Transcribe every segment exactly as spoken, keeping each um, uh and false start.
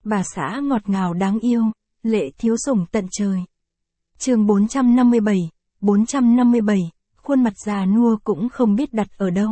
bà xã ngọt ngào đáng yêu, lệ thiếu sủng tận trời. Chương bốn trăm năm mươi bảy, bốn trăm năm mươi bảy, khuôn mặt già nua cũng không biết đặt ở đâu.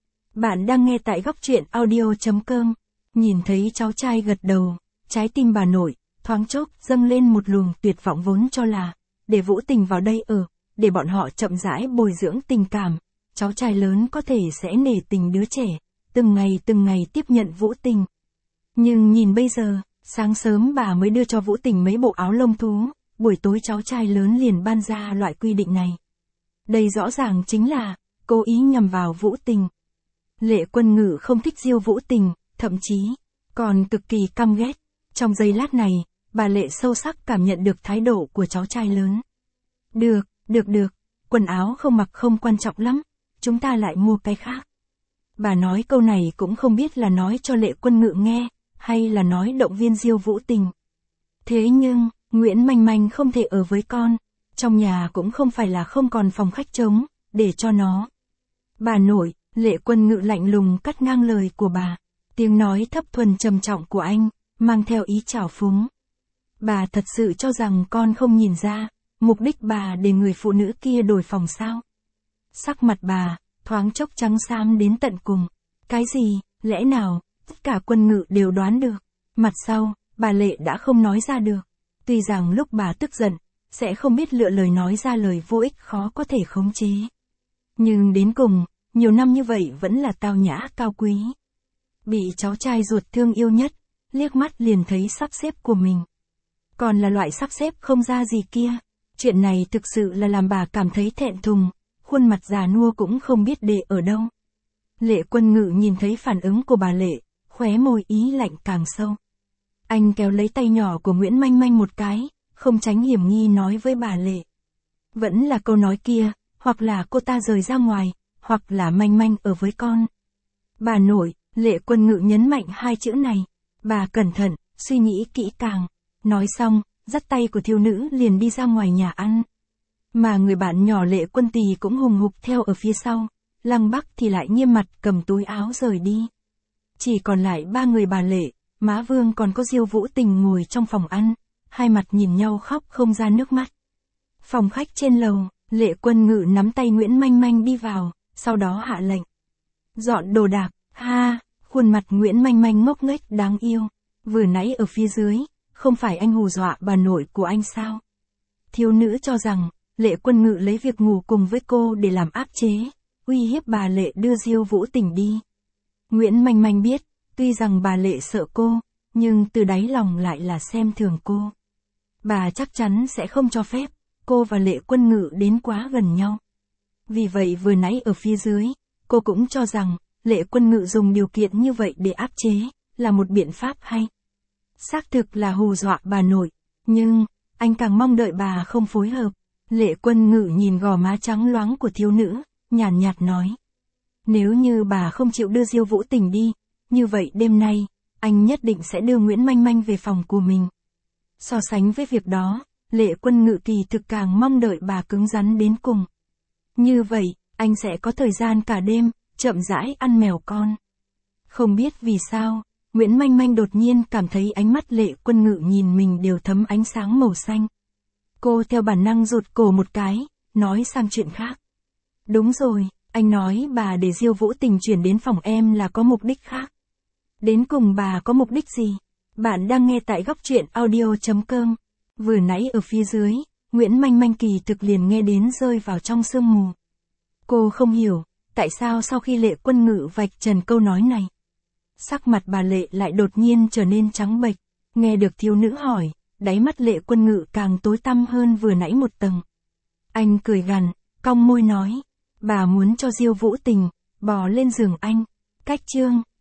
Bạn đang nghe tại góc truyện audio chấm com. Nhìn thấy cháu trai gật đầu, trái tim bà nội thoáng chốc dâng lên một luồng tuyệt vọng, vốn cho là để Vũ Tình vào đây ở, để bọn họ chậm rãi bồi dưỡng tình cảm, cháu trai lớn có thể sẽ nể tình đứa trẻ, từng ngày từng ngày tiếp nhận Vũ Tình. Nhưng nhìn bây giờ, sáng sớm bà mới đưa cho Vũ Tình mấy bộ áo lông thú, buổi tối cháu trai lớn liền ban ra loại quy định này. Đây rõ ràng chính là cố ý nhằm vào Vũ Tình. Lệ Quân Ngự không thích Diêu Vũ Tình, thậm chí còn cực kỳ căm ghét. Trong giây lát này, bà Lệ sâu sắc cảm nhận được thái độ của cháu trai lớn. Được, được được, quần áo không mặc không quan trọng lắm, chúng ta lại mua cái khác. Bà nói câu này cũng không biết là nói cho Lệ Quân Ngự nghe, hay là nói động viên Diêu Vũ Tình. Thế nhưng, Nguyễn Manh Manh không thể ở với con, trong nhà cũng không phải là không còn phòng khách trống, để cho nó. Bà nội, Lệ Quân Ngự lạnh lùng cắt ngang lời của bà, tiếng nói thấp thuần trầm trọng của anh, mang theo ý trào phúng. Bà thật sự cho rằng con không nhìn ra, mục đích bà để người phụ nữ kia đổi phòng sao? Sắc mặt bà, thoáng chốc trắng xám đến tận cùng. Cái gì, lẽ nào, tất cả Quân Ngự đều đoán được. Mặt sau, bà Lệ đã không nói ra được. Tuy rằng lúc bà tức giận, sẽ không biết lựa lời nói ra lời vô ích khó có thể khống chế. Nhưng đến cùng, nhiều năm như vậy vẫn là tao nhã cao quý. Bị cháu trai ruột thương yêu nhất, liếc mắt liền thấy sắp xếp của mình. Còn là loại sắp xếp không ra gì kia. Chuyện này thực sự là làm bà cảm thấy thẹn thùng, khuôn mặt già nua cũng không biết để ở đâu. Lệ Quân Ngự nhìn thấy phản ứng của bà Lệ, khóe môi ý lạnh càng sâu. Anh kéo lấy tay nhỏ của Nguyễn Manh Manh một cái, không tránh hiểm nghi nói với bà Lệ. Vẫn là câu nói kia, hoặc là cô ta rời ra ngoài, hoặc là Manh Manh ở với con. Bà nội, Lệ Quân Ngự nhấn mạnh hai chữ này. Bà cẩn thận, suy nghĩ kỹ càng. Nói xong, dắt tay của thiếu nữ liền đi ra ngoài nhà ăn. Mà người bạn nhỏ Lệ Quân Tỳ cũng hùng hục theo ở phía sau. Lăng Bắc thì lại nghiêm mặt cầm túi áo rời đi. Chỉ còn lại ba người bà Lệ, Má Vương còn có Diêu Vũ Tình ngồi trong phòng ăn, hai mặt nhìn nhau khóc không ra nước mắt. Phòng khách trên lầu, Lệ Quân Ngự nắm tay Nguyễn Manh Manh đi vào, sau đó hạ lệnh. Dọn đồ đạc, ha, khuôn mặt Nguyễn Manh Manh ngốc nghếch đáng yêu. Vừa nãy ở phía dưới, không phải anh hù dọa bà nội của anh sao? Thiếu nữ cho rằng, Lệ Quân Ngự lấy việc ngủ cùng với cô để làm áp chế, uy hiếp bà Lệ đưa Diêu Vũ Tình đi. Nguyễn Manh Manh biết, tuy rằng bà Lệ sợ cô, nhưng từ đáy lòng lại là xem thường cô. Bà chắc chắn sẽ không cho phép cô và Lệ Quân Ngự đến quá gần nhau. Vì vậy vừa nãy ở phía dưới, cô cũng cho rằng Lệ Quân Ngự dùng điều kiện như vậy để áp chế, là một biện pháp hay. Xác thực là hù dọa bà nội, nhưng anh càng mong đợi bà không phối hợp. Lệ Quân Ngự nhìn gò má trắng loáng của thiếu nữ, nhàn nhạt, nhạt nói. Nếu như bà không chịu đưa Diêu Vũ Tình đi, như vậy đêm nay, anh nhất định sẽ đưa Nguyễn Manh Manh về phòng của mình. So sánh với việc đó, Lệ Quân Ngự kỳ thực càng mong đợi bà cứng rắn đến cùng. Như vậy, anh sẽ có thời gian cả đêm, chậm rãi ăn mèo con. Không biết vì sao, Nguyễn Manh Manh đột nhiên cảm thấy ánh mắt Lệ Quân Ngự nhìn mình đều thấm ánh sáng màu xanh. Cô theo bản năng rụt cổ một cái, nói sang chuyện khác. Đúng rồi, anh nói bà để Diêu Vũ Tình chuyển đến phòng em là có mục đích khác. Đến cùng bà có mục đích gì? Bạn đang nghe tại góc truyện audio chấm com. Vừa nãy ở phía dưới, Nguyễn Manh Manh kỳ thực liền nghe đến rơi vào trong sương mù. Cô không hiểu, tại sao sau khi Lệ Quân Ngự vạch trần câu nói này, sắc mặt bà Lệ lại đột nhiên trở nên trắng bệch. Nghe được thiếu nữ hỏi, đáy mắt Lệ Quân Ngự càng tối tăm hơn vừa nãy một tầng. Anh cười gằn, cong môi nói, bà muốn cho Diêu Vũ Tình bò lên giường anh. Cách chương